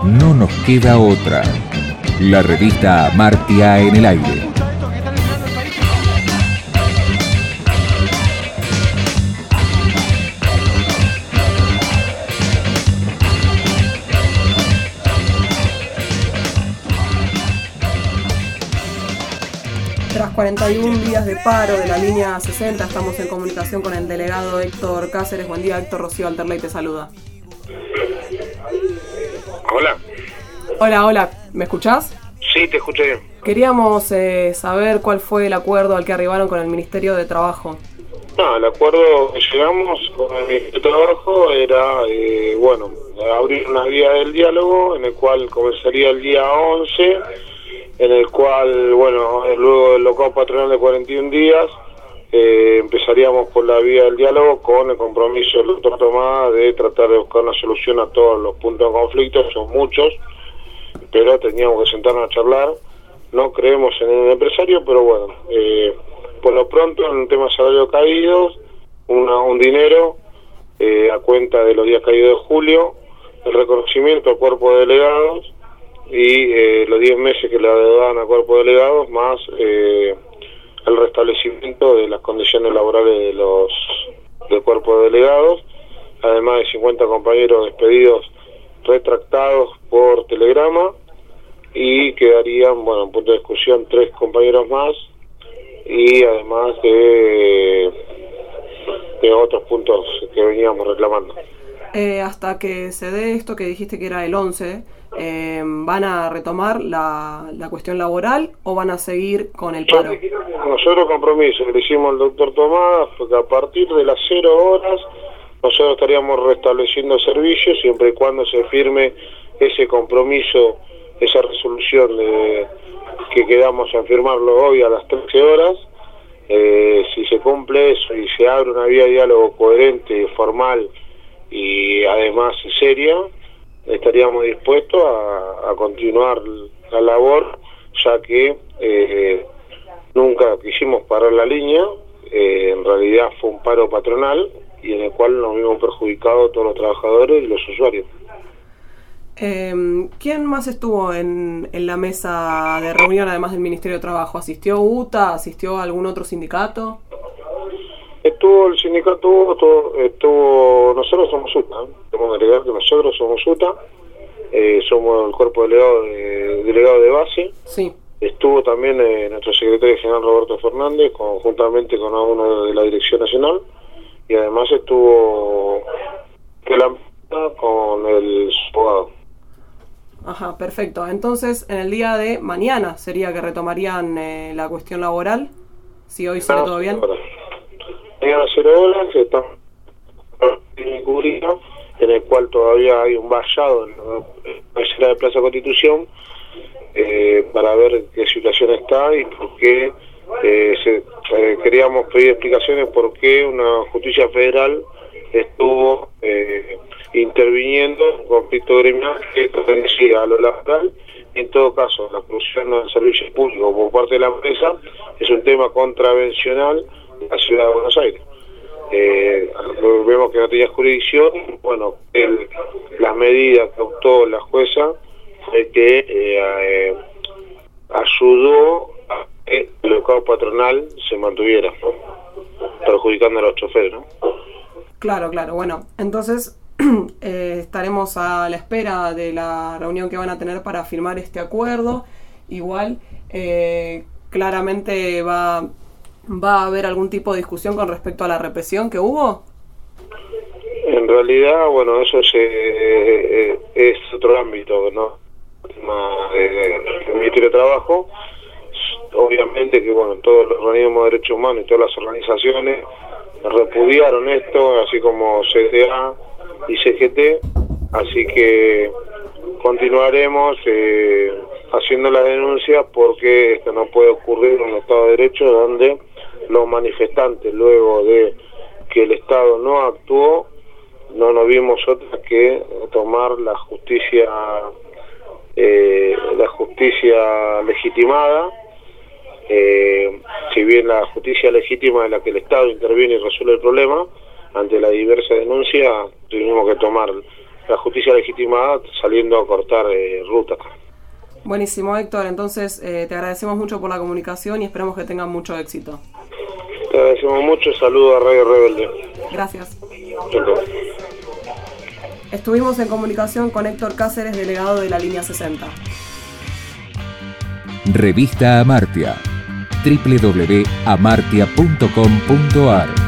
No nos queda otra. La revista Amartya en el aire. Tras 41 días de paro de la línea 60, estamos en comunicación con el delegado Héctor Cáceres. Buen día, Héctor. Rocío Alterley te saluda. Hola. Hola. ¿Me escuchás? Sí, te escucho bien. Queríamos saber cuál fue el acuerdo al que arribaron con el Ministerio de Trabajo. No, el acuerdo que llegamos con el Ministerio de Trabajo era, abrir una vía del diálogo en el cual comenzaría el día 11, en el cual, luego del lockout patronal de 41 días, empezaríamos por la vía del diálogo con el compromiso del doctor Tomás de tratar de buscar una solución a todos los puntos de conflicto, son muchos, pero teníamos que sentarnos a charlar. No creemos en el empresario, pero por lo pronto en el tema de salario caídos, un dinero a cuenta de los días caídos de julio, el reconocimiento al cuerpo de delegados y los 10 meses que le adeudaban al cuerpo de delegados, más el restablecimiento de las condiciones laborales del cuerpo de delegados, además de 50 compañeros despedidos retractados por telegrama, y quedarían, en punto de discusión 3 compañeros más, y además de otros puntos que veníamos reclamando. Hasta que se dé esto que dijiste que era el 11, ¿van a retomar la cuestión laboral o van a seguir con el paro? Nosotros compromiso que le hicimos al doctor Tomás, porque a partir de las 0 horas nosotros estaríamos restableciendo servicios siempre y cuando se firme ese compromiso, esa resolución que quedamos en firmarlo hoy a las 13 horas. Si se cumple eso y se abre una vía de diálogo coherente, formal y además seria, estaríamos dispuestos a continuar la labor, ya que nunca quisimos parar la línea. En realidad fue un paro patronal y en el cual nos vimos perjudicados todos los trabajadores y los usuarios. ¿Quién más estuvo en la mesa de reunión además del Ministerio de Trabajo? ¿Asistió UTA? ¿Asistió algún otro sindicato? Estuvo el sindicato, nosotros somos UTA, tenemos que agregar que nosotros somos UTA, somos el cuerpo delegado de base. Sí. Estuvo también nuestro secretario general Roberto Fernández, conjuntamente con uno de la Dirección Nacional, y además estuvo con el abogado. Ajá, perfecto. Entonces, en el día de mañana sería que retomarían la cuestión laboral, si hoy sale todo bien. Mañana 0 horas, estamos en Cubrino, en el cual todavía hay un vallado en la escena de Plaza Constitución, para ver qué situación está y por qué queríamos pedir explicaciones por qué una justicia federal estuvo interviniendo en conflicto gremial que pertenecía a lo laboral. En todo caso, la producción del servicio público por parte de la empresa es un tema contravencional de la Ciudad de Buenos Aires. Vemos que no tenía jurisdicción. Las medidas que optó la jueza fue que ayudó a que el lockout patronal se mantuviera, perjudicando a los choferes, ¿no? Claro. Bueno, entonces estaremos a la espera de la reunión que van a tener para firmar este acuerdo. Igual, claramente va a haber algún tipo de discusión con respecto a la represión que hubo. En realidad, eso es otro ámbito, ¿no? El Ministerio de Trabajo. Obviamente que todos los organismos de derechos humanos y todas las organizaciones repudiaron esto, así como CTA y CGT, así que continuaremos haciendo las denuncias, porque esto no puede ocurrir en un Estado de Derecho donde los manifestantes, luego de que el Estado no actuó, no nos vimos otra que tomar la justicia legitimada. Si bien la justicia legítima es la que el Estado interviene y resuelve el problema, ante la diversa denuncia tuvimos que tomar la justicia legitimada saliendo a cortar rutas. Buenísimo, Héctor. Entonces, te agradecemos mucho por la comunicación y esperamos que tengan mucho éxito. Te agradecemos mucho. Saludos a Radio Rebelde. Gracias. Entonces. Estuvimos en comunicación con Héctor Cáceres, delegado de la Línea 60. Revista Amartya. www.amartya.com.ar